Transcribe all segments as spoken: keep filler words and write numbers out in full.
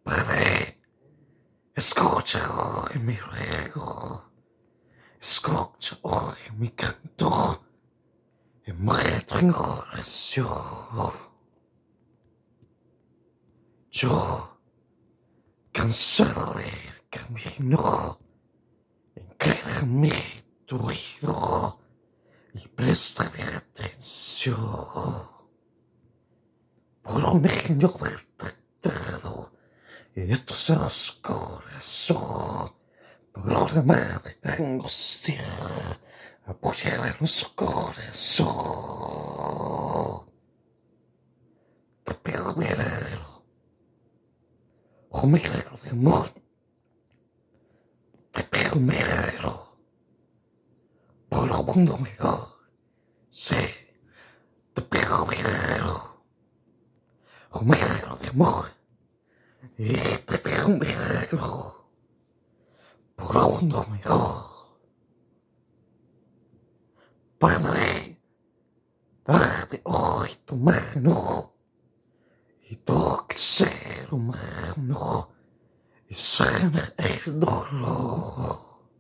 Padre, escucha hoy mi ruego, escucha hoy mi canto, envuelto en oración. Yo, cansado del camino, encargame tu oído y préstame atención. Por un genio tratado, estos ojos corazón, por una madre angustiada, apoyar en su corazón. Te pido un milagro, un milagro de amor. Te pido un milagro, por un mundo mejor. Sí, te pido un milagro, un milagro de amor. Y te pido un milagro, por un mundo mejor. Padre, dame hoy tu mano y toca el ser humano y sana el dolor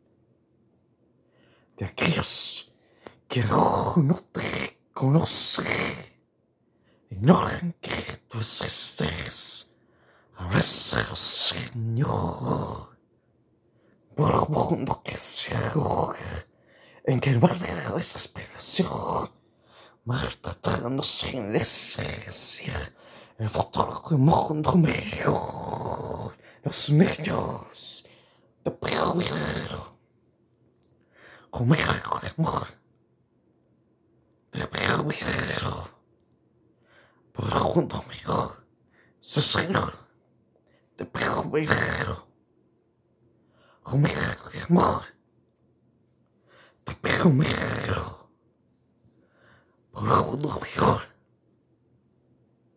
de aquellos que aún no te conocen, ignoran que tú existes. Abraza, Señor, por un mundo que se ahoga en que mar de la desesperación, maltratándose sin licencia, el futuro de un mundo mejor. Los niños, te pido un milagro, un milagro de amor. Te pido un milagro, por un mundo mejor. Sí, Señor, te pido un milagro, un milagro de amor. Te pido un milagro, por un mundo mejor.